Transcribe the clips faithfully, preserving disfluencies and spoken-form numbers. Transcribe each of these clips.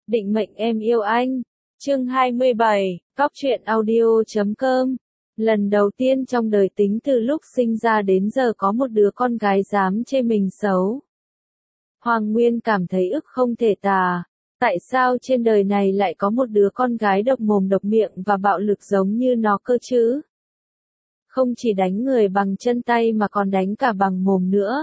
Định mệnh em yêu anh. Chương hai mươi bảy, Cóc truyện audio chấm com. Lần đầu tiên trong đời Tính từ lúc sinh ra đến giờ có một đứa con gái dám chê mình xấu. Hoàng Nguyên cảm thấy ức không thể tả. Tại sao trên đời này lại có một đứa con gái độc mồm độc miệng và bạo lực giống như nó cơ chứ? Không chỉ đánh người bằng chân tay mà còn đánh cả bằng mồm nữa.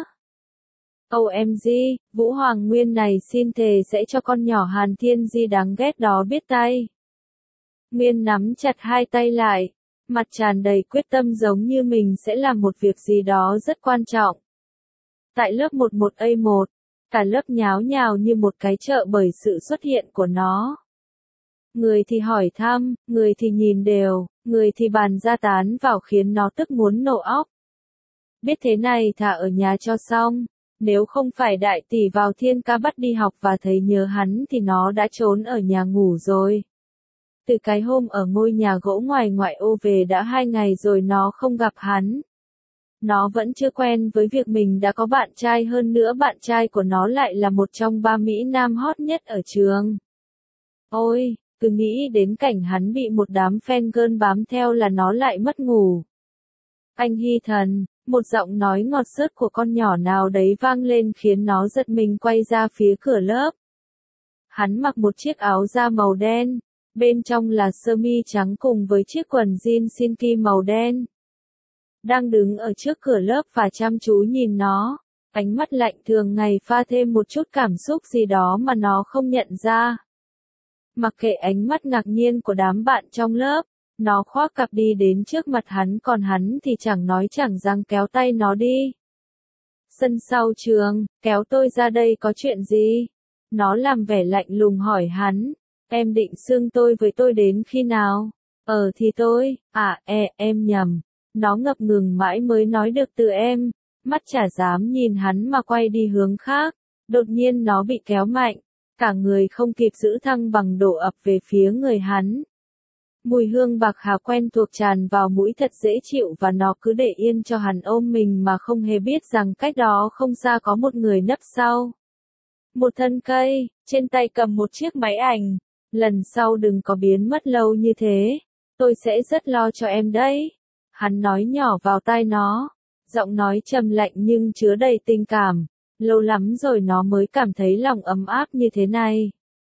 ô em giê, Vũ Hoàng Nguyên này xin thề sẽ cho con nhỏ Hàn Thiên Di đáng ghét đó biết tay. Nguyên nắm chặt hai tay lại, mặt tràn đầy quyết tâm giống như mình sẽ làm một việc gì đó rất quan trọng. Tại lớp mười một A một, cả lớp nháo nhào như một cái chợ bởi sự xuất hiện của nó. Người thì hỏi thăm, người thì nhìn đều, người thì bàn ra tán vào khiến nó tức muốn nổ óc. Biết thế này thà ở nhà cho xong. Nếu không phải đại tỷ vào Thiên Ca bắt đi học và thấy nhớ hắn thì nó đã trốn ở nhà ngủ rồi. Từ cái hôm ở ngôi nhà gỗ ngoài ngoại ô về đã hai ngày rồi nó không gặp hắn. Nó vẫn chưa quen với việc mình đã có bạn trai, hơn nữa bạn trai của nó lại là một trong ba Mỹ Nam hot nhất ở trường. Ôi, cứ nghĩ đến cảnh hắn bị một đám fan girl bám theo là nó lại mất ngủ. Anh Hy Thần. Một giọng nói ngọt xớt của con nhỏ nào đấy vang lên khiến nó giật mình quay ra phía cửa lớp. Hắn mặc một chiếc áo da màu đen, bên trong là sơ mi trắng cùng với chiếc quần jean silky màu đen. Đang đứng ở trước cửa lớp và chăm chú nhìn nó, ánh mắt lạnh thường ngày pha thêm một chút cảm xúc gì đó mà nó không nhận ra. Mặc kệ ánh mắt ngạc nhiên của đám bạn trong lớp, nó khoác cặp đi đến trước mặt hắn, còn hắn thì chẳng nói chẳng rằng kéo tay nó đi. Sân sau trường, kéo tôi ra đây có chuyện gì? Nó làm vẻ lạnh lùng hỏi hắn, em định xưng tôi với tôi đến khi nào? Ờ thì tôi, à e, em nhầm. Nó ngập ngừng mãi mới nói được từ em, mắt chả dám nhìn hắn mà quay đi hướng khác. Đột nhiên nó bị kéo mạnh, cả người không kịp giữ thăng bằng đổ ập về phía người hắn. Mùi hương bạc hà quen thuộc tràn vào mũi thật dễ chịu và nó cứ để yên cho hắn ôm mình mà không hề biết rằng cách đó không xa có một người nấp sau. Một thân cây, trên tay cầm một chiếc máy ảnh. Lần sau đừng có biến mất lâu như thế. Tôi sẽ rất lo cho em đấy. Hắn nói nhỏ vào tai nó. Giọng nói trầm lạnh nhưng chứa đầy tình cảm. Lâu lắm rồi nó mới cảm thấy lòng ấm áp như thế này.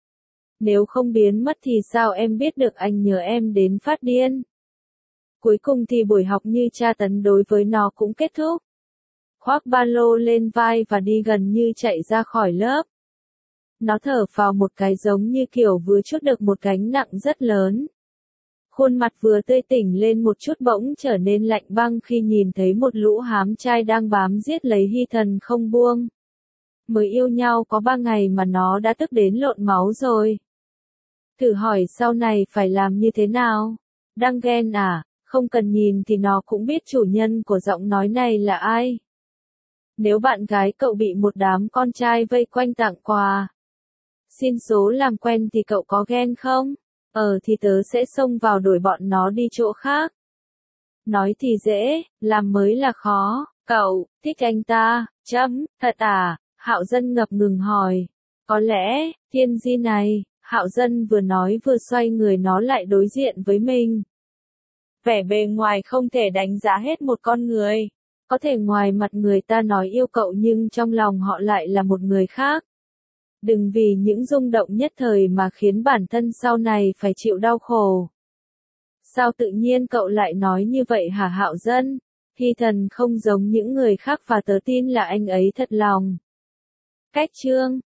Nếu không biến mất thì sao em biết được anh nhớ em đến phát điên. Cuối cùng thì buổi học như tra tấn đối với nó cũng kết thúc. Khoác ba lô lên vai và đi gần như chạy ra khỏi lớp. Nó thở phào một cái giống như kiểu vừa trút được một gánh nặng rất lớn. Khuôn mặt vừa tươi tỉnh lên một chút bỗng trở nên lạnh băng khi nhìn thấy một lũ hám trai đang bám giết lấy Hy Thần không buông. Mới yêu nhau có ba ngày mà nó đã tức đến lộn máu rồi. Thử hỏi sau này phải làm như thế nào? Đang ghen à? Không cần nhìn thì nó cũng biết chủ nhân của giọng nói này là ai. Nếu bạn gái cậu bị một đám con trai vây quanh tặng quà, xin số làm quen thì cậu có ghen không? Ờ thì tớ sẽ xông vào đuổi bọn nó đi chỗ khác. Nói thì dễ, làm mới là khó. Cậu, thích anh ta, chấm, thật à? Hạo Dân ngập ngừng hỏi. Có lẽ, Thiên Di này. Hạo Dân vừa nói vừa xoay người nó lại đối diện với mình. Vẻ bề ngoài không thể đánh giá hết một con người. Có thể ngoài mặt người ta nói yêu cậu nhưng trong lòng họ lại là một người khác. Đừng vì những rung động nhất thời mà khiến bản thân sau này phải chịu đau khổ. Sao tự nhiên cậu lại nói như vậy hả Hạo Dân? Hy Thần không giống những người khác và tớ tin là anh ấy thật lòng. Cách chương